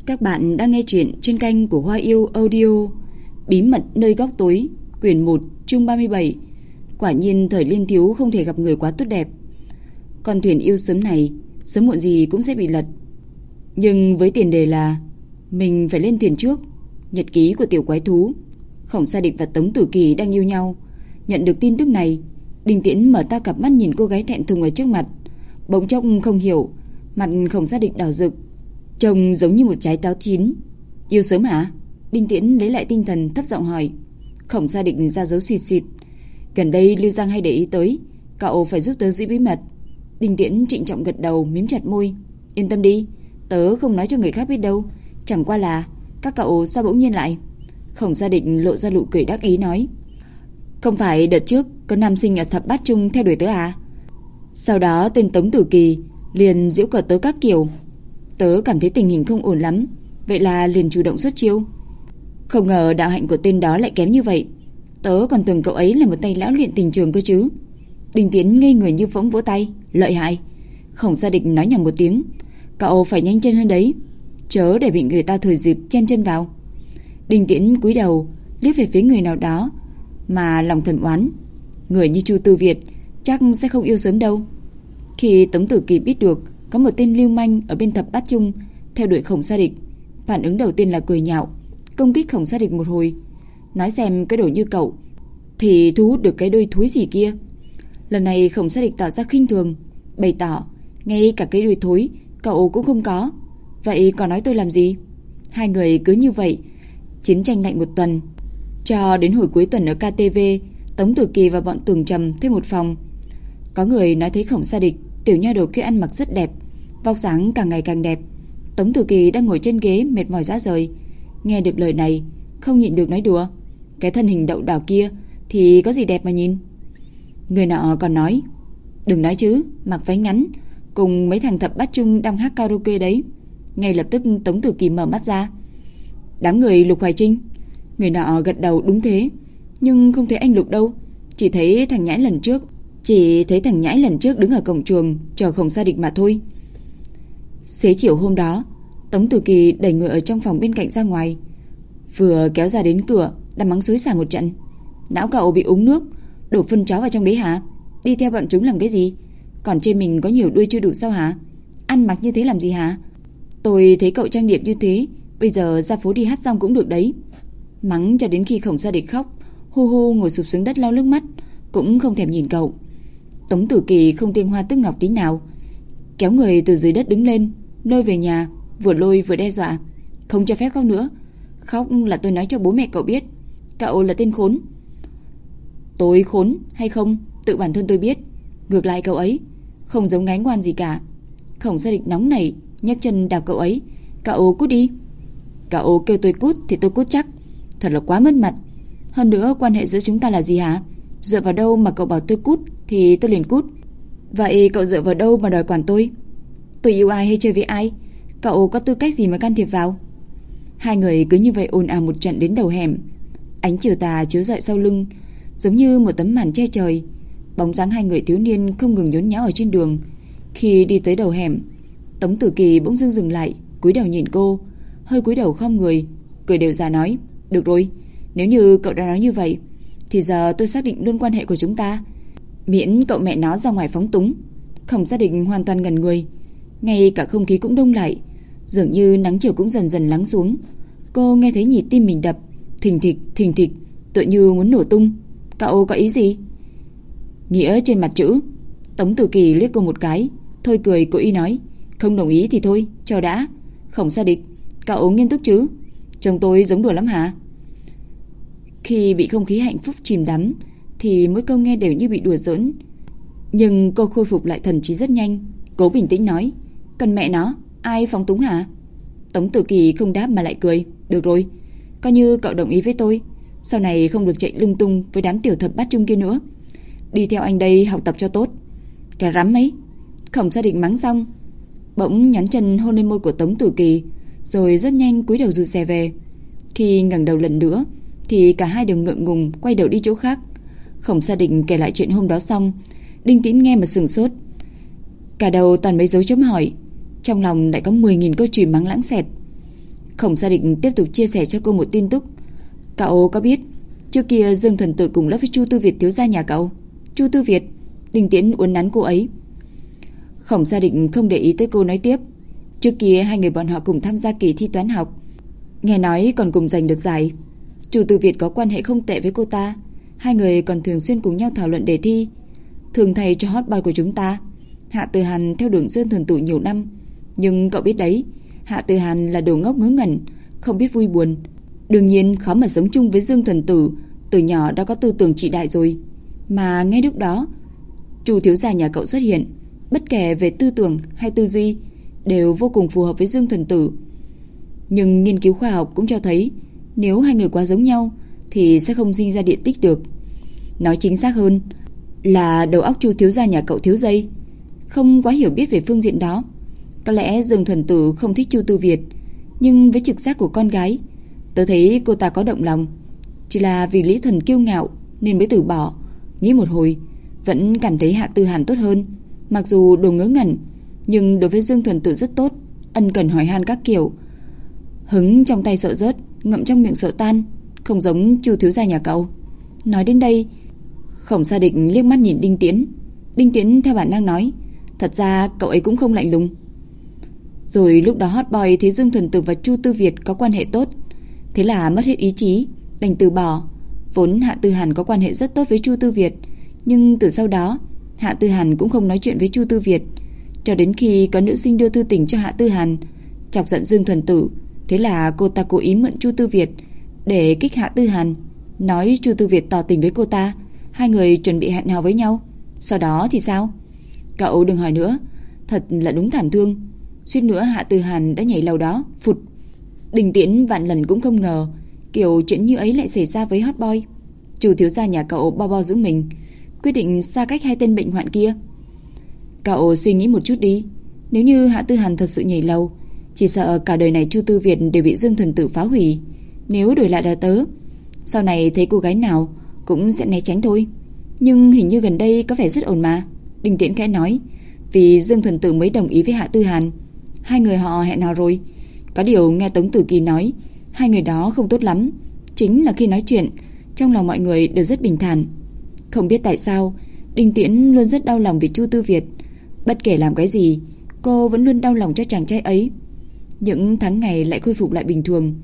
Các bạn đang nghe chuyện trên kênh của Hoa Yêu Audio. Bí mật nơi góc tối, quyển 1, chương 37. Quả nhiên thời niên thiếu không thể gặp người quá tốt đẹp. Con thuyền yêu sớm này sớm muộn gì cũng sẽ bị lật. Nhưng với tiền đề là mình phải lên thuyền trước. Nhật ký của tiểu quái thú. Khổng Sa Địch và Tống Tử Kỳ đang yêu nhau. Nhận được tin tức này, Đinh Tiễn mở to cặp mắt nhìn cô gái thẹn thùng ở trước mặt. Bỗng chốc không hiểu, mặt Khổng Sa Địch đỏ rực, trông giống như một trái táo chín. Yêu sớm hả? Đinh Tiễn lấy lại tinh thần thấp giọng hỏi. Khổng Sa Địch ra dấu suýt suýt. Gần đây Lưu Giang hay để ý tới, cậu phải giúp tớ giữ bí mật. Đinh Tiễn trịnh trọng gật đầu, mím chặt môi. Yên tâm đi, tớ không nói cho người khác biết đâu. Chẳng qua là các cậu sao bỗng nhiên lại? Khổng Sa Địch lộ ra nụ cười đắc ý nói. Không phải đợt trước có nam sinh ở Thập Bát Trung theo đuổi tớ à? Sau đó tên Tống Tử Kỳ liền giễu cợt tớ các kiểu. Tớ cảm thấy tình hình không ổn lắm, vậy là liền chủ động xuất chiêu. Không ngờ đạo hạnh của tên đó lại kém như vậy. Tớ còn tưởng cậu ấy là một tay lão luyện tình trường cơ chứ. Đinh Tiễn ngây người như phỗng vỗ tay. Lợi hại. Khổng Sa Địch nói nhầm một tiếng. Cậu phải nhanh chân hơn đấy, chớ để bị người ta thời dịp chen chân vào. Đinh Tiễn cúi đầu liếc về phía người nào đó mà lòng thầm oán. Người như Chu Tư Việt chắc sẽ không yêu sớm đâu. Khi Tống Tử Kỳ biết được có một tên lưu manh ở bên Thập Bát Trung theo đuổi Khổng Sa Địch, phản ứng đầu tiên là cười nhạo, công kích Khổng Sa Địch một hồi, nói xem cái đồ như cậu thì thu hút được cái đôi thúi gì kia. Lần này Khổng Sa Địch tỏ ra khinh thường, bày tỏ ngay cả cái đôi thối cậu cũng không có, vậy còn nói tôi làm gì? Hai người cứ như vậy chiến tranh lạnh một tuần, cho đến hồi cuối tuần ở KTV, Tống Tử Kỳ và bọn Tường Trầm thuê một phòng. Có người nói thấy Khổng Sa Địch tiểu nha đầu kia ăn mặc rất đẹp, vóc dáng càng ngày càng đẹp. Tống Tử Kỳ đang ngồi trên ghế mệt mỏi rã rời, nghe được lời này không nhịn được nói đùa. Cái thân hình đậu đỏ kia thì có gì đẹp mà nhìn. Người nọ còn nói, đừng nói chứ, mặc váy ngắn cùng mấy thằng Thập Bát Trung đang hát karaoke đấy. Ngay lập tức Tống Tử Kỳ mở mắt ra. Đám người Lục Hoài Trinh. Người nọ gật đầu, đúng thế, nhưng không thấy anh Lục đâu, chỉ thấy thằng nhãi lần trước đứng ở cổng trường chờ Khổng Sa Địch mà thôi. Xế chiều hôm đó, Tống Tử Kỳ đẩy người ở trong phòng bên cạnh ra ngoài, vừa kéo ra đến cửa đã mắng xối xả một trận. Não cậu bị uống nước, đổ phân chó vào trong đấy hả? Đi theo bọn chúng làm cái gì? Còn trên mình có nhiều đuôi chưa đủ sao hả? Ăn mặc như thế làm gì hả? Tôi thấy cậu trang điểm như thế, bây giờ ra phố đi hát xong cũng được đấy. Mắng cho đến khi Khổng Sa Địch khóc hu hu ngồi sụp xuống đất lau nước mắt, cũng không thèm nhìn cậu. Tống Tử Kỳ không tiên hoa tức ngọc tí nào, kéo người từ dưới đất đứng lên, lôi về nhà, vừa lôi vừa đe dọa. Không cho phép khóc nữa, khóc là tôi nói cho bố mẹ cậu biết, cậu là tên khốn. Tôi khốn hay không tự bản thân tôi biết, ngược lại cậu ấy không giống gái ngoan gì cả. Khổng Sa Địch nóng nảy nhấc chân đạp cậu ấy. Cậu cút đi. Cậu kêu tôi cút thì tôi cút chắc, thật là quá mất mặt. Hơn nữa quan hệ giữa chúng ta là gì hả? Dựa vào đâu mà cậu bảo tôi cút thì tôi liền cút? Vậy cậu dựa vào đâu mà đòi quản tôi? Tôi yêu ai hay chơi với ai, cậu có tư cách gì mà can thiệp vào? Hai người cứ như vậy ồn ào một trận đến đầu hẻm. Ánh chiều tà chiếu rọi sau lưng, giống như một tấm màn che trời. Bóng dáng hai người thiếu niên không ngừng nhốn nháo ở trên đường. Khi đi tới đầu hẻm, Tống Tử Kỳ bỗng dưng dừng lại, cúi đầu nhìn cô, hơi cúi đầu khom người, cười đều ra nói, được rồi, nếu như cậu đã nói như vậy thì giờ tôi xác định luôn quan hệ của chúng ta, miễn cậu mẹ nó ra ngoài phóng túng. Khổng Sa Địch hoàn toàn ngẩn người, ngay cả không khí cũng đông lại, dường như nắng chiều cũng dần dần lắng xuống. Cô nghe thấy nhịp tim mình đập thình thịch, tựa như muốn nổ tung. Cậu có ý gì? Nghĩa trên mặt chữ. Tống Tử Kỳ liếc cô một cái, thôi cười cố ý nói, không đồng ý thì thôi, chờ đã. Khổng Sa Địch, cậu nghiêm túc chứ? Chồng tôi giống đùa lắm hả? Khi bị không khí hạnh phúc chìm đắm thì mỗi câu nghe đều như bị đùa giỡn. Nhưng cô khôi phục lại thần trí rất nhanh, cố bình tĩnh nói, cần mẹ nó, ai phóng túng hả? Tống Tử Kỳ không đáp mà lại cười, được rồi, coi như cậu đồng ý với tôi, sau này không được chạy lung tung với đám tiểu Thập Bát Trung kia nữa, đi theo anh đây học tập cho tốt. Cái rắm ấy. Khổng Sa Địch mắng xong, bỗng nhắn chân hôn lên môi của Tống Tử Kỳ, rồi rất nhanh cúi đầu rụt rè về. Khi ngẩng đầu lần nữa thì cả hai đều ngượng ngùng quay đầu đi chỗ khác. Khổng Sa Địch kể lại chuyện hôm đó xong, Đinh Tiễn nghe mà sửng sốt, cả đầu toàn mấy dấu chấm hỏi, trong lòng lại có 10.000 câu chửi mắng lãng xẹt. Khổng Sa Định tiếp tục chia sẻ cho cô một tin tức. Cậu có biết trước kia Dương Thuần Tử cùng lớp với Chu Tư Việt thiếu gia nhà cậu? Chu Tư Việt? Đinh Tiễn uốn nắn cô ấy. Khổng Sa Định không để ý tới cô, nói tiếp. Trước kia hai người bọn họ cùng tham gia kỳ thi toán học, nghe nói còn cùng giành được giải. Chu Tư Việt có quan hệ không tệ với cô ta, hai người còn thường xuyên cùng nhau thảo luận đề thi. Thường thầy cho hot boy của chúng ta Hạ Từ Hàn theo đường Dương Thuần Tử nhiều năm. Nhưng cậu biết đấy, Hạ Từ Hàn là đồ ngốc ngớ ngẩn, không biết vui buồn. Đương nhiên khó mà sống chung với Dương Thuần Tử, từ nhỏ đã có tư tưởng trị đại rồi. Mà ngay lúc đó Chu thiếu gia nhà cậu xuất hiện, bất kể về tư tưởng hay tư duy đều vô cùng phù hợp với Dương Thuần Tử. Nhưng nghiên cứu khoa học cũng cho thấy, nếu hai người quá giống nhau thì sẽ không sinh ra điện tích được. Nói chính xác hơn là đầu óc Chu thiếu gia nhà cậu thiếu dây, không quá hiểu biết về phương diện đó. Có lẽ Dương Thuần Tử không thích Chu Tư Việt, nhưng với trực giác của con gái, tớ thấy cô ta có động lòng. Chỉ là vì lý thần kiêu ngạo nên mới từ bỏ. Nghĩ một hồi vẫn cảm thấy Hạ Tư Hàn tốt hơn. Mặc dù đồ ngớ ngẩn, nhưng đối với Dương Thuần Tử rất tốt, ân cần hỏi han các kiểu. Hứng trong tay sợ rớt, ngậm trong miệng sợ tan, không giống Chu thiếu gia nhà cậu. Nói đến đây, Khổng Sa Định liếc mắt nhìn Đinh Tiễn. Đinh Tiễn theo bản năng nói, thật ra cậu ấy cũng không lạnh lùng. Rồi lúc đó hot boy thấy Dương Thuần Tử và Chu Tư Việt có quan hệ tốt, thế là mất hết ý chí, đành từ bỏ. Vốn Hạ Tư Hàn có quan hệ rất tốt với Chu Tư Việt, nhưng từ sau đó Hạ Tư Hàn cũng không nói chuyện với Chu Tư Việt, cho đến khi có nữ sinh đưa thư tình cho Hạ Tư Hàn, chọc giận Dương Thuần Tử. Thế là cô ta cố ý mượn Chu Tư Việt để kích Hạ Tư Hàn, nói Chu Tư Việt tỏ tình với cô ta, hai người chuẩn bị hẹn hò với nhau. Sau đó thì sao? Cậu đừng hỏi nữa, thật là đúng thảm thương. Suýt nữa Hạ Tư Hàn đã nhảy lầu đó, phụt. Đinh Tiễn vạn lần cũng không ngờ kiểu chuyện như ấy lại xảy ra với hot boy. Chu thiếu gia nhà cậu bo bo giữ mình, quyết định xa cách hai tên bệnh hoạn kia. Cậu suy nghĩ một chút đi, nếu như Hạ Tư Hàn thật sự nhảy lầu, chỉ sợ cả đời này Chu Tư Việt đều bị Dương Thuần Tử phá hủy. Nếu đổi lại là tớ, sau này thấy cô gái nào cũng sẽ né tránh thôi. Nhưng hình như gần đây có vẻ rất ổn mà, Đinh Tiễn khẽ nói. Vì Dương Thuần Tử mới đồng ý với Hạ Tư Hàn, hai người họ hẹn hò rồi. Có điều nghe Tống Tử Kỳ nói, hai người đó không tốt lắm. Chính là khi nói chuyện, trong lòng mọi người đều rất bình thản. Không biết tại sao Đinh Tiễn luôn rất đau lòng vì Chu Tư Việt. Bất kể làm cái gì, cô vẫn luôn đau lòng cho chàng trai ấy. Những tháng ngày lại khôi phục lại bình thường.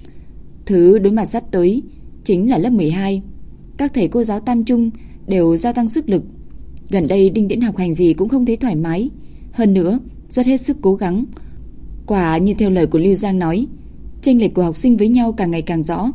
Thứ đối mặt sắp tới chính là lớp 12. Các thầy cô giáo tam trung đều gia tăng sức lực. Gần đây Đinh Tiễn học hành gì cũng không thấy thoải mái, hơn nữa rất hết sức cố gắng. Quả như theo lời của Lưu Giang nói, chênh lệch của học sinh với nhau càng ngày càng rõ.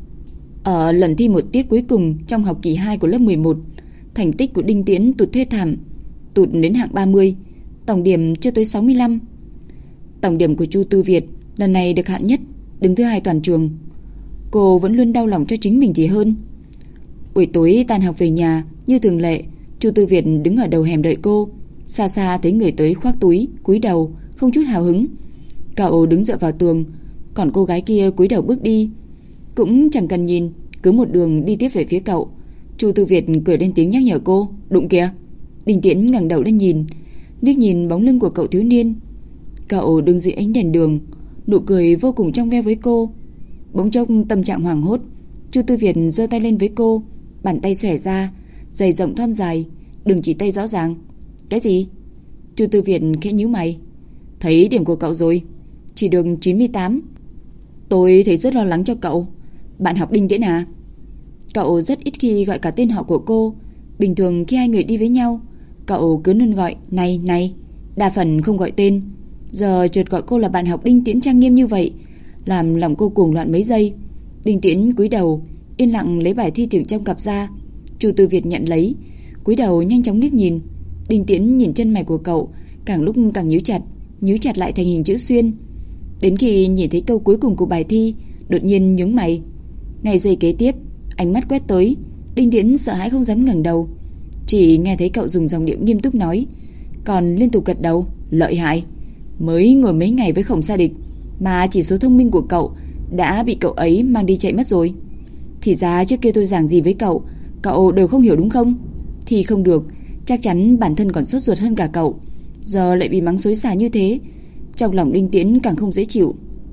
Ở lần thi một tiết cuối cùng trong học kỳ 2 của lớp 11, thành tích của Đinh Tiễn tụt thê thảm, tụt đến hạng 30, tổng điểm chưa tới 65. Tổng điểm của Chu Tư Việt lần này được hạng nhất, đứng thứ 2 toàn trường. Cô vẫn luôn đau lòng cho chính mình thì hơn. Buổi tối tan học về nhà, như thường lệ, Chu Tư Việt đứng ở đầu hẻm đợi cô. Xa xa thấy người tới khoác túi, cúi đầu, không chút hào hứng. Cậu đứng dựa vào tường, còn cô gái kia cúi đầu bước đi, cũng chẳng cần nhìn, cứ một đường đi tiếp về phía cậu. Chu Tư Việt cười lên tiếng nhắc nhở cô, đụng kìa. Đinh Tiễn ngẩng đầu lên nhìn, liếc nhìn bóng lưng của cậu thiếu niên. Cậu đứng dưới ánh đèn đường, nụ cười vô cùng trong veo với cô. Bỗng chốc tâm trạng hoảng hốt, Chu Tư Việt giơ tay lên với cô, bàn tay xòe ra, dày rộng thon dài, đường chỉ tay rõ ràng. Cái gì? Chu Tư Việt khẽ nhíu mày. Thấy điểm của cậu rồi, chỉ được 98. Tôi thấy rất lo lắng cho cậu. Bạn học Đinh Tiễn à? Cậu rất ít khi gọi cả tên họ của cô. Bình thường khi hai người đi với nhau, cậu cứ luôn gọi này này, đa phần không gọi tên. Giờ chợt gọi cô là bạn học Đinh Tiễn trang nghiêm như vậy, làm lòng cô cuồng loạn mấy giây. Đinh Tiễn cúi đầu, yên lặng lấy bài thi từ trong cặp ra. Chu Tư Việt nhận lấy, cúi đầu nhanh chóng liếc nhìn. Đinh Tiễn nhìn chân mày của cậu, càng lúc càng nhíu chặt lại thành hình chữ xuyên. Đến khi nhìn thấy câu cuối cùng của bài thi, đột nhiên nhướng mày. Ngay giây kế tiếp, ánh mắt quét tới, Đinh Tiễn sợ hãi không dám ngẩng đầu. Chỉ nghe thấy cậu dùng giọng điệu nghiêm túc nói, còn liên tục gật đầu, lợi hại. Mới ngồi mấy ngày với Khổng Sa Địch mà chỉ số thông minh của cậu đã bị cậu ấy mang đi chạy mất rồi. Thì ra trước kia tôi giảng gì với cậu, cậu đều không hiểu đúng không? Thì không được, chắc chắn bản thân còn sốt ruột hơn cả cậu. Giờ lại bị mắng xối xả như thế, trong lòng Đinh Tiễn càng không dễ chịu.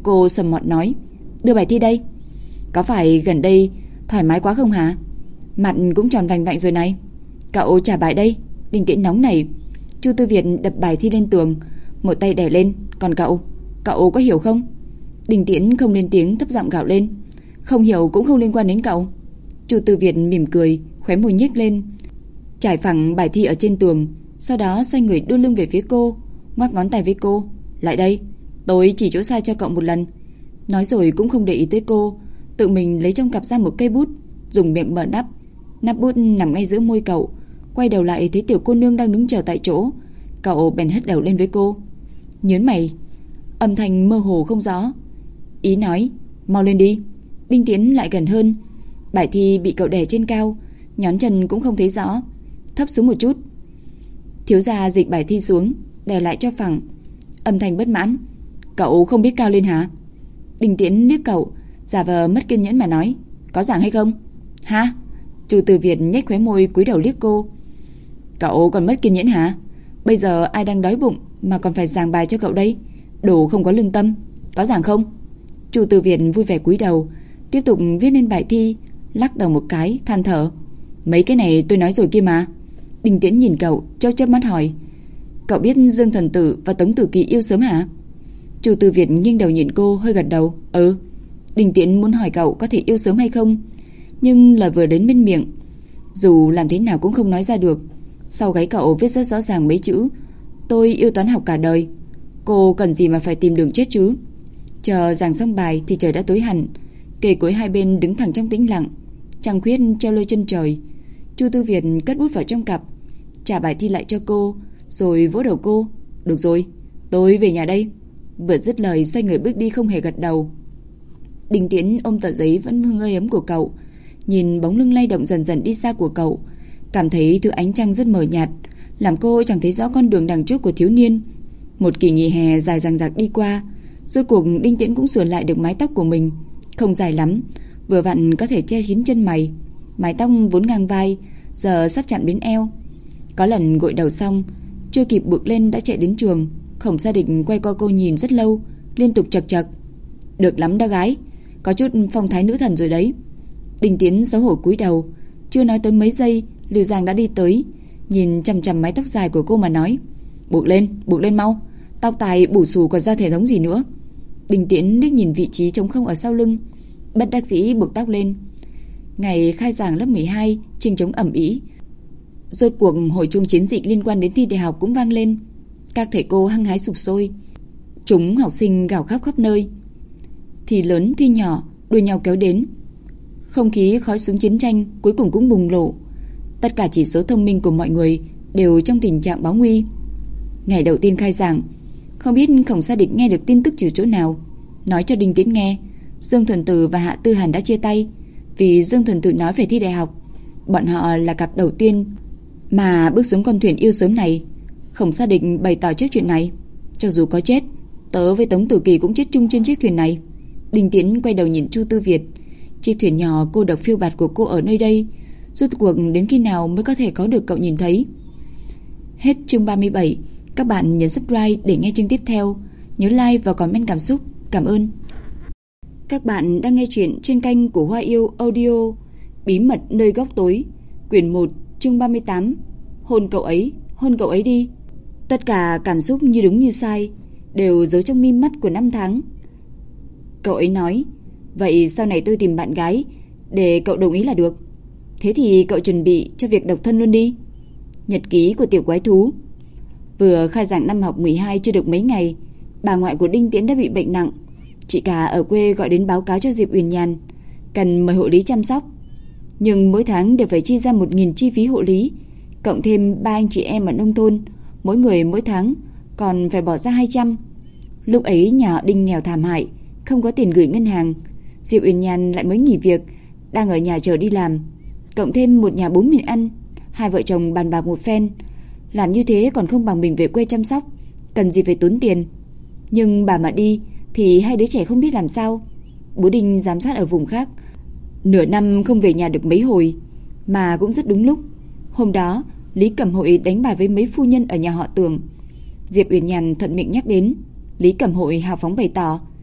Cô sầm mọt nói, đưa bài thi đây. Có phải gần đây thoải mái quá không hả? Mặt cũng tròn vành vạnh rồi này. Cậu trả bài đây. Đinh Tiễn nóng này. Chu Tư Việt đập bài thi lên tường, một tay đè lên. Còn cậu có hiểu không? Đinh Tiễn không lên tiếng, thấp giọng gào lên. Không hiểu cũng không liên quan đến cậu. Chu Tư Việt mỉm cười, khóe môi nhếch lên, trải phẳng bài thi ở trên tường, sau đó xoay người đưa lưng về phía cô, ngoắc ngón tay với cô. Lại đây, tôi chỉ chỗ sai cho cậu một lần. Nói rồi cũng không để ý tới cô, tự mình lấy trong cặp ra một cây bút, dùng miệng mở nắp. Nắp bút nằm ngay giữa môi cậu. Quay đầu lại thấy tiểu cô nương đang đứng chờ tại chỗ. Cậu bèn hất đầu lên với cô. Nhớn mày. Âm thanh mơ hồ không rõ. Ý nói, mau lên đi. Đinh Tiễn lại gần hơn. Bài thi bị cậu đè trên cao, nhón chân cũng không thấy rõ. Thấp xuống một chút. Thiếu gia dịch bài thi xuống, đè lại cho phẳng. Âm thanh bất mãn. Cậu không biết cao lên hả? Đinh Tiễn liếc cậu, giả vờ mất kiên nhẫn mà nói. Có giảng hay không? Hả? Chu Từ Việt nhếch khóe môi cúi đầu liếc cô. Cậu còn mất kiên nhẫn hả? Bây giờ ai đang đói bụng mà còn phải giảng bài cho cậu đây? Đồ không có lương tâm. Có giảng không? Chu Từ Việt vui vẻ cúi đầu, tiếp tục viết lên bài thi, lắc đầu một cái, than thở. Mấy cái này tôi nói rồi kia mà. Đinh Tiễn nhìn cậu, chớp mắt hỏi. Cậu biết Dương Thần Tử và Tống Tử Kỳ yêu sớm hả? Chu Từ Việt nghiêng đầu nhìn cô, hơi gật đầu. Ừ. Đinh Tiễn muốn hỏi cậu có thể yêu sớm hay không, nhưng lời vừa đến bên miệng, dù làm thế nào cũng không nói ra được. Sau gáy cậu viết rất rõ ràng mấy chữ: tôi yêu toán học cả đời. Cô cần gì mà phải tìm đường chết chứ? Chờ giảng xong bài thì trời đã tối hẳn. Kề cối hai bên đứng thẳng trong tĩnh lặng, trăng khuyết treo lơ chân trời. Chu Tư Việt cất bút vào trong cặp, trả bài thi lại cho cô, rồi vỗ đầu cô. Được rồi, tôi về nhà đây. Vừa dứt lời xoay người bước đi, không hề gật đầu. Đinh Tiễn ôm tờ giấy vẫn hơi ấm của cậu, nhìn bóng lưng lay động dần dần đi xa của cậu, cảm thấy thứ ánh trăng rất mờ nhạt, làm cô chẳng thấy rõ con đường đằng trước của thiếu niên. Một kỳ nghỉ hè dài dằng dặc đi qua, rốt cuộc Đinh Tiễn cũng sửa lại được mái tóc của mình, không dài lắm, vừa vặn có thể che kín chân mày. Mái tóc vốn ngang vai, giờ sắp chạm đến eo. Có lần gội đầu xong, chưa kịp buộc lên đã chạy đến trường. Khổng Sa Địch quay qua cô nhìn rất lâu, liên tục chậc chậc. Được lắm đó gái, có chút phong thái nữ thần rồi đấy. Đinh Tiễn xấu hổ cúi đầu, chưa nói tới mấy giây, Lưu Giang đã đi tới, nhìn chằm chằm mái tóc dài của cô mà nói. Buộc lên mau, tóc tài bù xù còn ra thể thống gì nữa. Đinh Tiễn liếc nhìn vị trí trống không ở sau lưng, bất đắc dĩ buộc tóc lên. Ngày khai giảng lớp 12, trình trống ầm ĩ. Rốt cuộc hồi chuông chiến dịch liên quan đến thi đại học cũng vang lên. Các thầy cô hăng hái sục sôi, chúng học sinh gào khóc khắp nơi. Thì lớn thi nhỏ đua nhau kéo đến. Không khí khói súng chiến tranh cuối cùng cũng bùng nổ. Tất cả chỉ số thông minh của mọi người đều trong tình trạng báo nguy. Ngày đầu tiên khai giảng, không biết Khổng Sa Địch nghe được tin tức từ chỗ nào, nói cho Đinh Tiễn nghe Dương Thuần Tử và Hạ Tư Hàn đã chia tay, vì Dương Thuần Tử nói về thi đại học. Bọn họ là cặp đầu tiên mà bước xuống con thuyền yêu sớm này. Khổng Sa Địch bày tỏ trước chuyện này, cho dù có chết, tớ với Tống Tử Kỳ cũng chết chung trên chiếc thuyền này. Đinh Tiễn quay đầu nhìn Chu Tư Việt. Chiếc thuyền nhỏ cô độc phiêu bạt của cô ở nơi đây, rốt cuộc đến khi nào mới có thể có được cậu nhìn thấy? Hết chương 37. Các bạn nhấn subscribe để nghe chương tiếp theo. Nhớ like và comment cảm xúc. Cảm ơn. Các bạn đang nghe chuyện trên kênh của Hoa Yêu Audio. Bí mật nơi góc tối, quyển 1, chương 38. Hôn cậu ấy đi. Tất cả cảm xúc như đúng như sai đều giấu trong mi mắt của năm tháng. Cậu ấy nói, vậy sau này tôi tìm bạn gái để cậu đồng ý là được. Thế thì cậu chuẩn bị cho việc độc thân luôn đi. Nhật ký của tiểu quái thú. Vừa khai giảng năm học 12 chưa được mấy ngày, bà ngoại của Đinh Tiễn đã bị bệnh nặng. Chị cả ở quê gọi đến báo cáo cho Diệp Uyển Nhàn, cần mời hộ lý chăm sóc. Nhưng mỗi tháng đều phải chi ra 1.000 chi phí hộ lý, cộng thêm 3 anh chị em ở nông thôn, mỗi người mỗi tháng còn phải bỏ ra 200. Lúc ấy nhà họ Đinh nghèo thảm hại, không có tiền gửi ngân hàng. Diệp Uyển Nhàn lại mới nghỉ việc, đang ở nhà chờ đi làm, cộng thêm một nhà 4 miệng ăn. Hai vợ chồng bàn bạc một phen, làm như thế còn không bằng mình về quê chăm sóc, cần gì phải tốn tiền. Nhưng bà mà đi thì hai đứa trẻ không biết làm sao. Bố Đinh giám sát ở vùng khác, nửa năm không về nhà được mấy hồi. Mà cũng rất đúng lúc, hôm đó Lý Cẩm Hội đánh bài với mấy phu nhân ở nhà họ Tường. Diệp Uyển Nhàn thuận miệng nhắc đến. Lý Cẩm Hội hào phóng bày tỏ,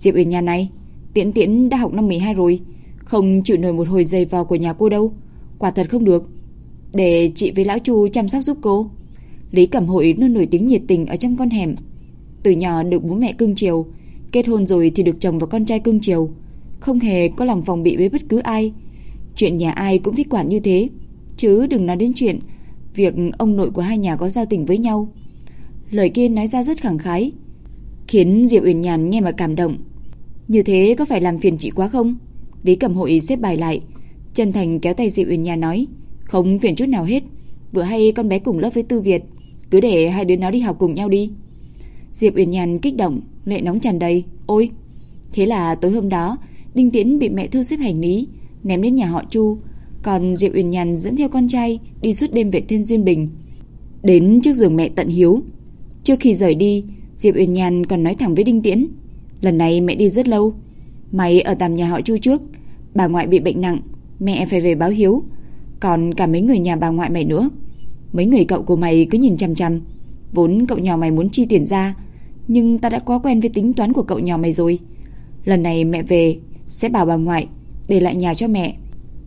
Diệp Uyển Nhàn này, Tiễn Tiễn đã học năm 12 rồi, không chịu nổi một hồi giày vò của nhà cô đâu, quả thật không được. Để chị với lão Chu chăm sóc giúp cô. Lý Cẩm Hội luôn nổi tiếng nhiệt tình ở trong con hẻm. Từ nhỏ được bố mẹ cưng chiều, kết hôn rồi thì được chồng và con trai cưng chiều, không hề có lòng phòng bị với bất cứ ai. Chuyện nhà ai cũng thích quản như thế, chứ đừng nói đến chuyện việc ông nội của hai nhà có giao tình với nhau. Lời kia nói ra rất khẳng khái, khiến Diệp Uyển Nhàn nghe mà cảm động. Như thế có phải làm phiền chị quá không? Lý Cẩm Hội xếp bài lại, chân thành kéo tay Diệp Uyển Nhàn nói, không phiền chút nào hết. Vừa hay con bé cùng lớp với Tư Việt, cứ để hai đứa nó đi học cùng nhau đi. Diệp Uyển Nhàn kích động, lệ nóng tràn đầy. Ôi! Thế là tối hôm đó, Đinh Tiễn bị mẹ thu xếp hành lý, ném đến nhà họ Chu, còn Diệp Uyển Nhàn dẫn theo con trai đi suốt đêm về Thiên Duyên Bình, đến trước giường mẹ Tận Hiếu. Trước khi rời đi, Diệp Uyển Nhàn còn nói thẳng với Đinh Tiễn, lần này mẹ đi rất lâu, mày ở tạm nhà họ Chu trước, bà ngoại bị bệnh nặng, mẹ phải về báo hiếu, còn cả mấy người nhà bà ngoại mày nữa. Mấy người cậu của mày cứ nhìn chằm chằm. Vốn cậu nhỏ mày muốn chi tiền ra, nhưng ta đã quá quen với tính toán của cậu nhỏ mày rồi. Lần này mẹ về sẽ bảo bà ngoại để lại nhà cho mẹ.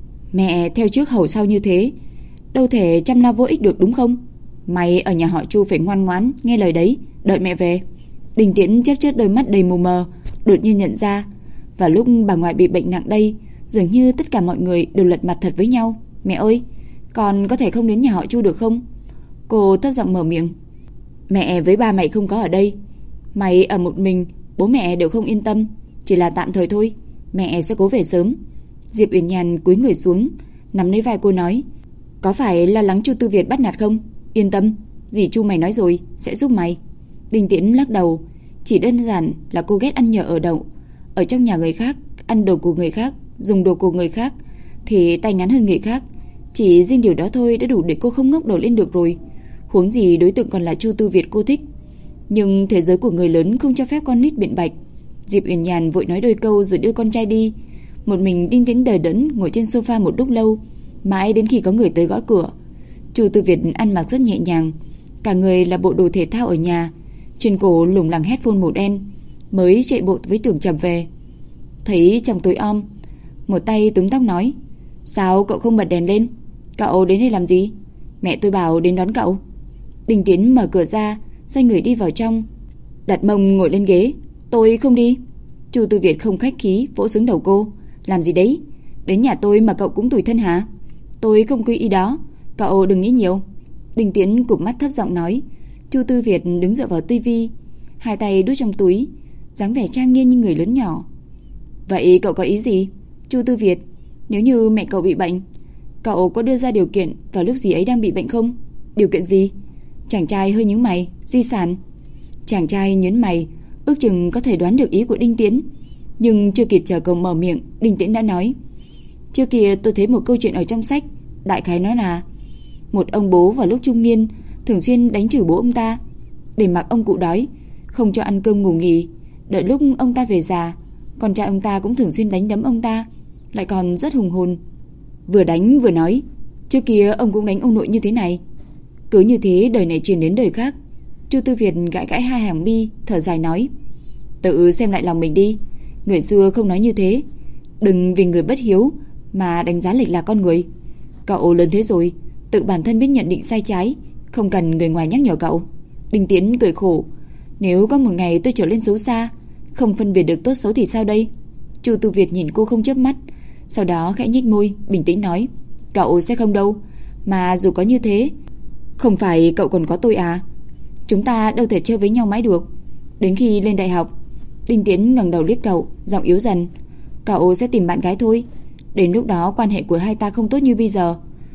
Mẹ theo trước hầu sau như thế, đâu thể chăm lo vô ích được đúng không? Mày ở nhà họ Chu phải ngoan ngoãn nghe lời đấy, đợi mẹ về. Đinh Tiễn chớp chớp đôi mắt đầy mù mờ, đột nhiên nhận ra, và lúc bà ngoại bị bệnh nặng đây, dường như tất cả mọi người đều lật mặt thật với nhau. Mẹ ơi, con có thể không đến nhà họ Chu được không? Cô thấp giọng mở miệng. Mẹ với ba mày không có ở đây, mày ở một mình, bố mẹ đều không yên tâm, chỉ là tạm thời thôi, mẹ sẽ cố về sớm. Diệp Uyển Nhàn cúi người xuống, nắm lấy vai cô nói, có phải lo lắng Chu Tư Việt bắt nạt không? Yên tâm, dì Chu mày nói rồi, sẽ giúp mày. Đinh Tiễn lắc đầu, chỉ đơn giản là cô ghét ăn nhờ ở đậu. Ở trong nhà người khác, ăn đồ của người khác, dùng đồ của người khác thì tay ngắn hơn người khác. Chỉ riêng điều đó thôi đã đủ để cô không ngóc đầu lên được rồi, huống gì đối tượng còn là Chu Tư Việt cô thích. Nhưng thế giới của người lớn không cho phép con nít biện bạch. Diệp Uyển Nhàn vội nói đôi câu rồi đưa con trai đi. Một mình Đinh Tiễn đờ đẫn ngồi trên sofa một lúc lâu, mãi đến khi có người tới gõ cửa. Chu Tư Việt ăn mặc rất nhẹ nhàng, cả người là bộ đồ thể thao ở nhà, trên cổ lủng lẳng headphone màu đen, mới chạy bộ với Tưởng Trầm về. Thấy trong tối om, một tay túm tóc nói, sao cậu không bật đèn lên? Cậu đến đây làm gì? Mẹ tôi bảo đến đón cậu. Đinh Tiễn mở cửa ra, xoay người đi vào trong, đặt mông ngồi lên ghế. Tôi không đi. Chu Tư Việt không khách khí vỗ xuống đầu cô. Làm gì đấy? Đến nhà tôi mà cậu cũng tủi thân hả? Tôi không có ý đó, cậu đừng nghĩ nhiều. Đinh Tiễn cụp mắt thấp giọng nói. Chu Tư Việt đứng dựa vào tivi, hai tay đút trong túi, dáng vẻ trang nghiêm như người lớn nhỏ. Vậy cậu có ý gì? Chu Tư Việt, nếu như mẹ cậu bị bệnh, cậu có đưa ra điều kiện vào lúc dì ấy đang bị bệnh không? Điều kiện gì? Chàng trai hơi nhíu mày. Di sản. Chàng trai nhớn mày, ước chừng có thể đoán được ý của Đinh Tiễn, nhưng chưa kịp chờ cậu mở miệng, Đinh Tiễn đã nói, trước kia tôi thấy một câu chuyện ở trong sách, đại khái nói là một ông bố vào lúc trung niên thường xuyên đánh chửi bố ông ta, để mặc ông cụ đói, không cho ăn cơm ngủ nghỉ. Đợi lúc ông ta về già, con trai ông ta cũng thường xuyên đánh đấm ông ta, lại còn rất hùng hồn. Vừa đánh vừa nói, trước kia ông cũng đánh ông nội như thế này. Cứ như thế đời này truyền đến đời khác. Chu Tư Việt gãi gãi hai hàng mi, thở dài nói, tự xem lại lòng mình đi, người xưa không nói như thế, đừng vì người bất hiếu mà đánh giá lệch lạc con người. Cậu lớn thế rồi, tự bản thân biết nhận định sai trái, không cần người ngoài nhắc nhở cậu. Đinh Tiễn cười khổ, nếu có một ngày tôi trở lên xấu xa, không phân biệt được tốt xấu thì sao đây? Chu Tư Việt nhìn cô không chớp mắt, sau đó khẽ nhếch môi, bình tĩnh nói, cậu sẽ không đâu, mà dù có như thế, không phải cậu còn có tôi à? Chúng ta đâu thể chơi với nhau mãi được. Đến khi lên đại học. Đinh Tiễn ngẩng đầu liếc cậu, giọng yếu dần, cậu sẽ tìm bạn gái thôi. Đến lúc đó quan hệ của hai ta không tốt như bây giờ,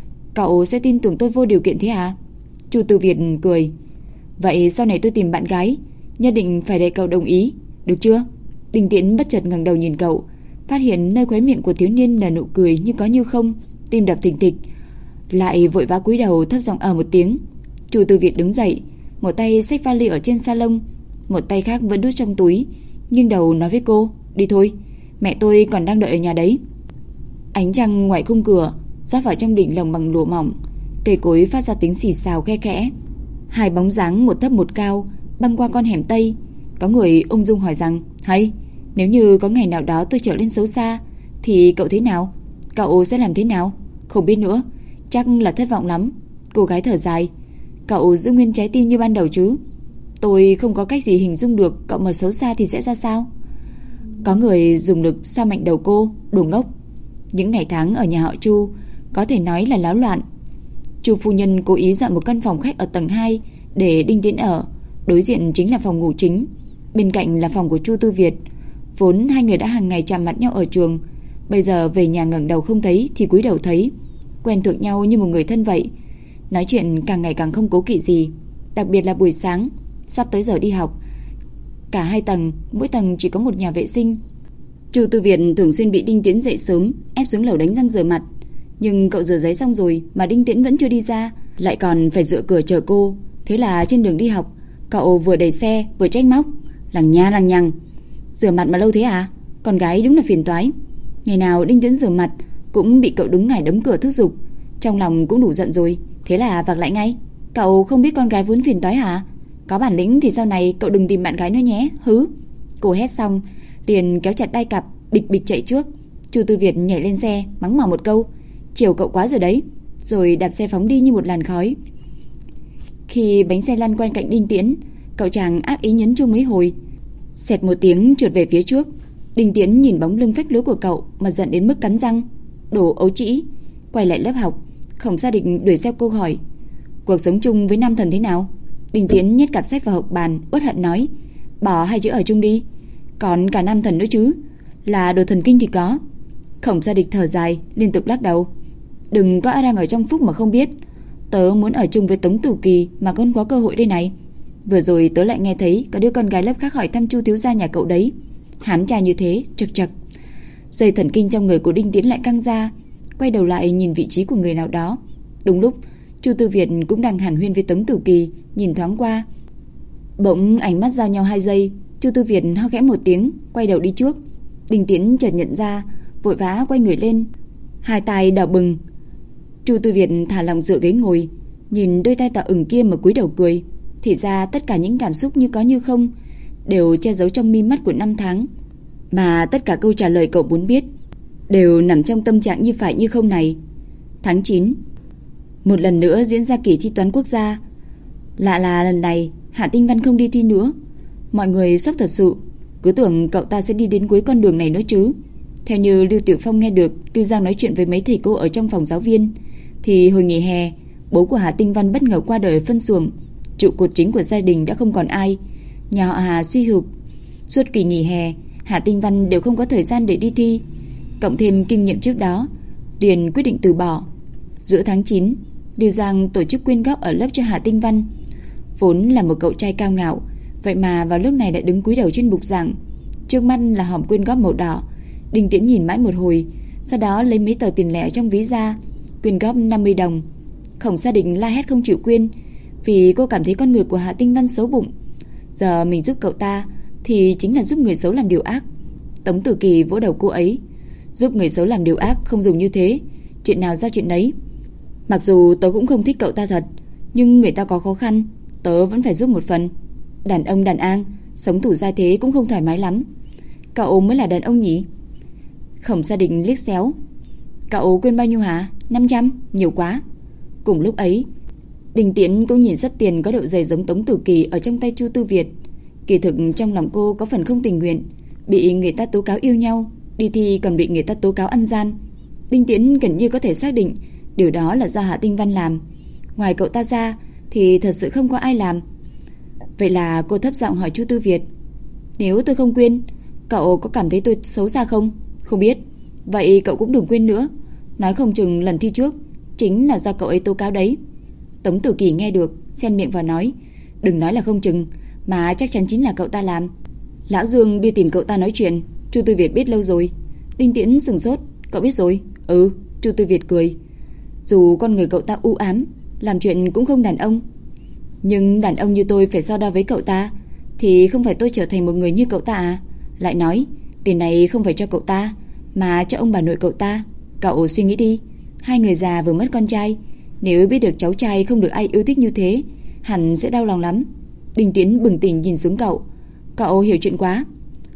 cậu sẽ tin tưởng tôi vô điều kiện thế à? Chu Tư Việt cười, vậy sau này tôi tìm bạn gái, nhất định phải để cậu đồng ý, được chưa? Đinh Tiễn bất chợt ngẩng đầu nhìn cậu, phát hiện nơi khóe miệng của thiếu niên nở nụ cười như có như không, tim đập thình thịch, lại vội vã cúi đầu thấp giọng một tiếng. Chu Tư Việt đứng dậy, một tay xách vali ở trên salon, một tay khác vẫn đút trong túi, nghiêng đầu nói với cô, đi thôi, mẹ tôi còn đang đợi ở nhà đấy. Ánh trăng ngoài khung cửa rót vào trong đỉnh lồng bằng lụa mỏng, cây cối phát ra tiếng xì xào khe khẽ. Hai bóng dáng một thấp một cao băng qua con hẻm tây. Có người ung dung hỏi rằng, hay, Nếu như có ngày nào đó tôi trở lên xấu xa thì cậu thế nào? Cậu sẽ làm thế nào? Không biết nữa, chắc là thất vọng lắm. Cô gái thở dài. Cậu giữ nguyên trái tim như ban đầu chứ? Tôi không có cách gì hình dung được cậu mà xấu xa thì sẽ ra sao. Có người dùng lực xoa mạnh đầu cô. Đồ ngốc. Những ngày tháng ở nhà họ Chu có thể nói là náo loạn. Chu phu nhân cố ý dọn một căn phòng khách ở tầng 2 để Đinh Tiễn ở. Đối diện chính là phòng ngủ chính, bên cạnh là phòng của Chu Tư Việt. Vốn hai người đã hàng ngày chạm mặt nhau ở trường, bây giờ về nhà ngẩng đầu không thấy thì cúi đầu thấy, quen thuộc nhau như một người thân vậy. Nói chuyện càng ngày càng không cố kỵ gì. Đặc biệt là buổi sáng, sắp tới giờ đi học, cả hai tầng, mỗi tầng chỉ có một nhà vệ sinh. Chu Tư Việt thường xuyên bị Đinh Tiễn dậy sớm ép xuống lầu đánh răng rửa mặt. Nhưng cậu rửa giấy xong rồi mà Đinh Tiễn vẫn chưa đi ra, lại còn phải dựa cửa chờ cô. Thế là trên đường đi học, cậu vừa đẩy xe vừa trách móc. Lằng nha lằng nhằng, rửa mặt mà lâu thế à? Con gái đúng là phiền toái. Ngày nào Đinh Tiễn rửa mặt cũng bị cậu đứng ngải đấm cửa thúc giục. Trong lòng cũng đủ giận rồi, thế là vạc lại ngay. Cậu không biết con gái vốn phiền toái hả? Có bản lĩnh thì sau này cậu đừng tìm bạn gái nữa nhé. Hứ. Cô hét xong liền kéo chặt đai cặp, bịch bịch chạy trước. Chu Tư Việt nhảy lên xe mắng mỏ một câu. Chiều cậu quá rồi đấy. Rồi đạp xe phóng đi như một làn khói. Khi bánh xe lăn quanh cạnh Đinh Tiễn, cậu chàng ác ý nhấn chuông mấy hồi, xẹt một tiếng trượt về phía trước. Đinh Tiễn nhìn bóng lưng phách lối của cậu mà giận đến mức cắn răng. Đồ ấu trĩ. Quay lại lớp học, Khổng Gia Định đuổi theo cô hỏi, cuộc sống chung với nam thần thế nào? Đinh Tiễn nhét cặp sách vào hộc bàn, uất hận nói, bỏ hai chữ ở chung đi. Còn cả nam thần nữa chứ? Là đồ thần kinh thì có. Khổng Gia Định thở dài, liên tục lắc đầu. Đừng có ai đang ở trong phúc mà không biết. Tớ muốn ở chung với Tống Tử Kỳ mà không có cơ hội đây này. Vừa rồi tớ lại nghe thấy có đứa con gái lớp khác hỏi thăm Chu thiếu gia nhà cậu đấy. Hám trai như thế, chật chật. Dây thần kinh trong người của Đinh Tiễn lại căng ra, quay đầu lại nhìn vị trí của người nào đó. Đúng lúc Chu Tư Việt cũng đang hàn huyên với Tống Tử Kỳ, nhìn thoáng qua. Bỗng ánh mắt giao nhau 2 giây, Chu Tư Việt ho khẽ một tiếng, quay đầu đi trước. Đinh Tiễn chợt nhận ra, vội vã quay người lên, hai tay đỏ bừng. Chu Tư Việt thả lỏng dựa ghế ngồi, nhìn đôi tay tỏ ửng kia mà cúi đầu cười. Thì ra tất cả những cảm xúc như có như không đều che giấu trong mi mắt của năm tháng, mà tất cả câu trả lời cậu muốn biết đều nằm trong tâm trạng như phải như không này. Tháng 9, một lần nữa diễn ra kỳ thi toán quốc gia. Lạ là lần này Hạ Tinh Văn không đi thi nữa. Mọi người sốc thật sự, cứ tưởng cậu ta sẽ đi đến cuối con đường này nữa chứ. Theo như Lưu Tiểu Phong nghe được Lưu Giang nói chuyện với mấy thầy cô ở trong phòng giáo viên, thì hồi nghỉ hè, bố của Hạ Tinh Văn bất ngờ qua đời ở phân xưởng. Trụ cột chính của gia đình đã không còn ai, nhà họ Hà suy sụp. Suốt kỳ nghỉ hè, Hạ Tinh Văn đều không có thời gian để đi thi, cộng thêm kinh nghiệm trước đó, liền quyết định từ bỏ. Giữa tháng 9, Lưu Giang tổ chức quyên góp ở lớp cho Hạ Tinh Văn. Vốn là một cậu trai cao ngạo, vậy mà vào lúc này đã đứng cúi đầu trên bục giảng. Trước mắt là hòm quyên góp màu đỏ. Đinh Tiễn nhìn mãi một hồi, sau đó lấy mấy tờ tiền lẻ trong ví ra, quyên góp 50 đồng. Khổng Gia Định la hét không chịu quyên, vì cô cảm thấy con người của Hạ Tinh Văn xấu bụng. Giờ mình giúp cậu ta thì chính là giúp người xấu làm điều ác. Tống Tử Kỳ vỗ đầu cô ấy. Giúp người xấu làm điều ác không dùng như thế, chuyện nào ra chuyện đấy. Mặc dù tớ cũng không thích cậu ta thật, nhưng người ta có khó khăn, tớ vẫn phải giúp một phần. Đàn ông đàn an, sống tù gia thế cũng không thoải mái lắm. Cậu mới là đàn ông nhỉ? Khổng Gia Định liếc xéo. Cậu quên bao nhiêu hả? 500, nhiều quá. Cùng lúc ấy, Đinh Tiễn cũng nhìn rất tiền có độ dày giống Tống Tử Kỳ ở trong tay Chu Tư Việt. Kỳ thực trong lòng cô có phần không tình nguyện, bị người ta tố cáo yêu nhau, đi thi còn bị người ta tố cáo ăn gian. Đinh Tiễn gần như có thể xác định điều đó là do Hạ Tinh Văn làm. Ngoài cậu ta ra thì thật sự không có ai làm. Vậy là cô thấp giọng hỏi Chu Tư Việt, nếu tôi không quên, cậu có cảm thấy tôi xấu xa không? Không biết. Vậy cậu cũng đừng quên nữa, nói không chừng lần thi trước chính là do cậu ấy tố cáo đấy. Tống Tử Kỳ nghe được, xen miệng vào nói, đừng nói là không chừng, mà chắc chắn chính là cậu ta làm. Lão Dương đi tìm cậu ta nói chuyện, Chu Tư Việt biết lâu rồi. Đinh Tiễn sừng sốt, cậu biết rồi? Ừ, Chu Tư Việt cười. Dù con người cậu ta u ám, làm chuyện cũng không đàn ông, nhưng đàn ông như tôi phải so đo với cậu ta, thì không phải tôi trở thành một người như cậu ta à? Lại nói, tiền này không phải cho cậu ta, mà cho ông bà nội cậu ta. Cậu suy nghĩ đi, hai người già vừa mất con trai, nếu biết được cháu trai không được ai yêu thích như thế, hẳn sẽ đau lòng lắm. Đinh Tiễn bừng tỉnh nhìn xuống cậu. Cậu hiểu chuyện quá.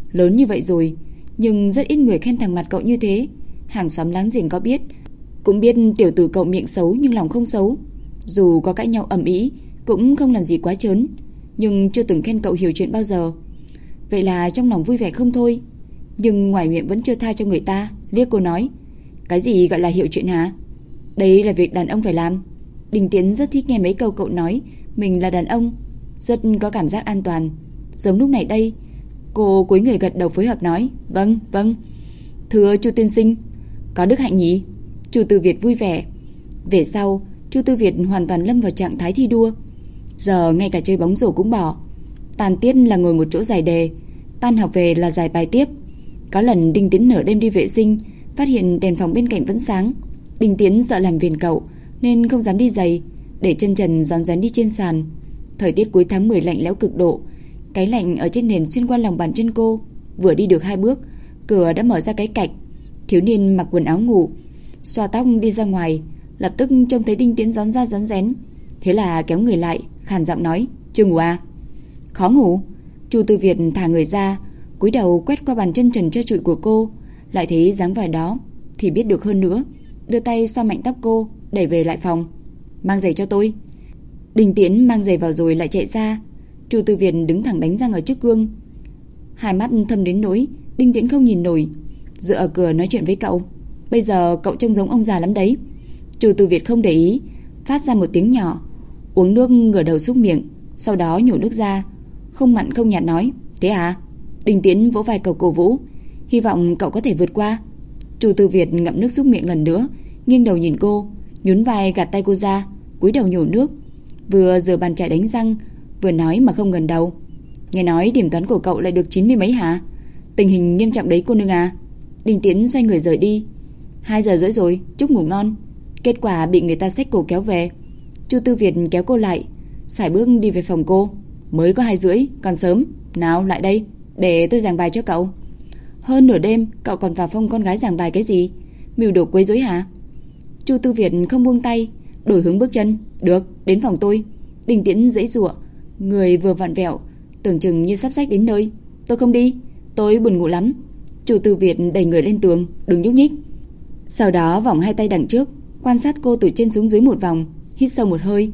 Lớn như vậy rồi, nhưng rất ít người khen thằng mặt cậu như thế. Hàng xóm láng giềng có biết, cũng biết tiểu tử cậu miệng xấu nhưng lòng không xấu. Dù có cãi nhau ầm ĩ cũng không làm gì quá trớn, nhưng chưa từng khen cậu hiểu chuyện bao giờ. Vậy là trong lòng vui vẻ không thôi, nhưng ngoài miệng vẫn chưa tha cho người ta. Liếc cô nói, cái gì gọi là hiểu chuyện hả? Đấy là việc đàn ông phải làm. Đình Tiến rất thích nghe mấy câu cậu nói mình là đàn ông, rất có cảm giác an toàn. Giống lúc này đây, cô cúi người gật đầu phối hợp nói, vâng, vâng. Thưa Chu tiên sinh. Có đức hạnh nhỉ? Chu Tư Việt vui vẻ. Về sau, Chu Tư Việt hoàn toàn lâm vào trạng thái thi đua. Giờ ngay cả chơi bóng rổ cũng bỏ. Tàn tiết là ngồi một chỗ giải đề, tan học về là giải bài tiếp. Có lần Đinh Tiến nửa đêm đi vệ sinh, phát hiện đèn phòng bên cạnh vẫn sáng. Đinh Tiến sợ làm phiền cậu nên không dám đi giày, để chân trần rón rén đi trên sàn. Thời tiết cuối tháng 10 lạnh lẽo cực độ, cái lạnh ở trên nền xuyên qua lòng bàn chân cô. Vừa đi được 2 bước, cửa đã mở ra cái cạch. Thiếu niên mặc quần áo ngủ, xoa tóc đi ra ngoài, lập tức trông thấy Đinh Tiến rón ra rón rén. Thế là kéo người lại, khàn giọng nói, chưa ngủ à? Khó ngủ. Chu Tư Việt thả người ra, cúi đầu quét qua bàn chân trần trơ trụi của cô, lại thấy dáng vẻ đó thì biết được hơn nữa. Đưa tay xoa mạnh tóc cô, đẩy về lại phòng. Mang giày cho tôi. Đinh Tiến mang giày vào rồi lại chạy ra. Chu Tư Việt đứng thẳng đánh răng ở trước gương, hai mắt thâm đến nỗi Đinh Tiến không nhìn nổi, dựa ở cửa nói chuyện với cậu. Bây giờ cậu trông giống ông già lắm đấy. Chu Tư Việt không để ý, phát ra một tiếng nhỏ, uống nước ngửa đầu xúc miệng, sau đó nhổ nước ra, không mặn không nhạt nói, thế à? Đinh Tiến vỗ vai cậu cổ vũ, hy vọng cậu có thể vượt qua. Chu Tư Việt ngậm nước xúc miệng lần nữa, nghiêng đầu nhìn cô, nhún vai gạt tay cô ra, cúi đầu nhổ nước, vừa rửa bàn chải đánh răng, vừa nói mà không ngẩng đầu. Nghe nói điểm toán của cậu lại được 90 mấy hả? Tình hình nghiêm trọng đấy cô nương à? Đinh Tiến xoay người rời đi. 2 giờ rưỡi rồi, chúc ngủ ngon. Kết quả bị người ta xách cổ kéo về. Chu Tư Việt kéo cô lại, sải bước đi về phòng cô. Mới có 2 rưỡi, còn sớm. Nào lại đây, để tôi giảng bài cho cậu. Hơn nửa đêm cậu còn vào phòng con gái giảng bài cái gì? Mưu đồ quấy rối hả? Chu Tư Việt không buông tay, đổi hướng bước chân. Được, đến phòng tôi. Đinh Tiến giãy giụa, người vừa vặn vẹo, tưởng chừng như sắp xách đến nơi. Tôi không đi, tôi buồn ngủ lắm. Chu Tư Việt đẩy người lên tường, đừng nhúc nhích. Sau đó vòng 2 tay đằng trước, quan sát cô từ trên xuống dưới một vòng, hít sâu một hơi.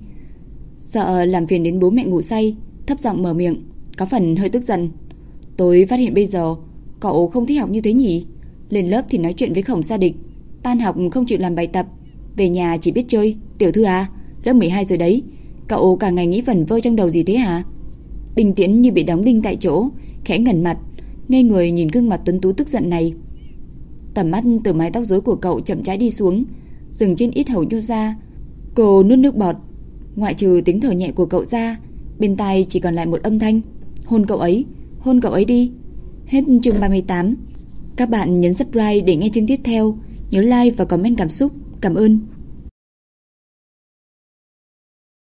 Sợ làm phiền đến bố mẹ ngủ say, thấp giọng mở miệng, có phần hơi tức giận. Tôi phát hiện bây giờ cậu không thích học như thế nhỉ? Lên lớp thì nói chuyện với Khổng Sa Địch, tan học không chịu làm bài tập, về nhà chỉ biết chơi. Tiểu thư à, lớp 12 rồi đấy, cậu cả ngày nghĩ vẩn vơ trong đầu gì thế hả? Đinh Tiến như bị đóng đinh tại chỗ, khẽ ngẩn mặt, ngây người nhìn gương mặt tuấn tú tức giận này. Tầm mắt từ mái tóc rối của cậu chậm rãi đi xuống, dừng trên ít hầu nhô ra. Cô nuốt nước bọt, ngoại trừ tiếng thở nhẹ của cậu ra, bên tai chỉ còn lại một âm thanh, hôn cậu ấy đi. Hết chương 38. Các bạn nhấn subscribe để nghe chương tiếp theo, nhớ like và comment cảm xúc. Cảm ơn.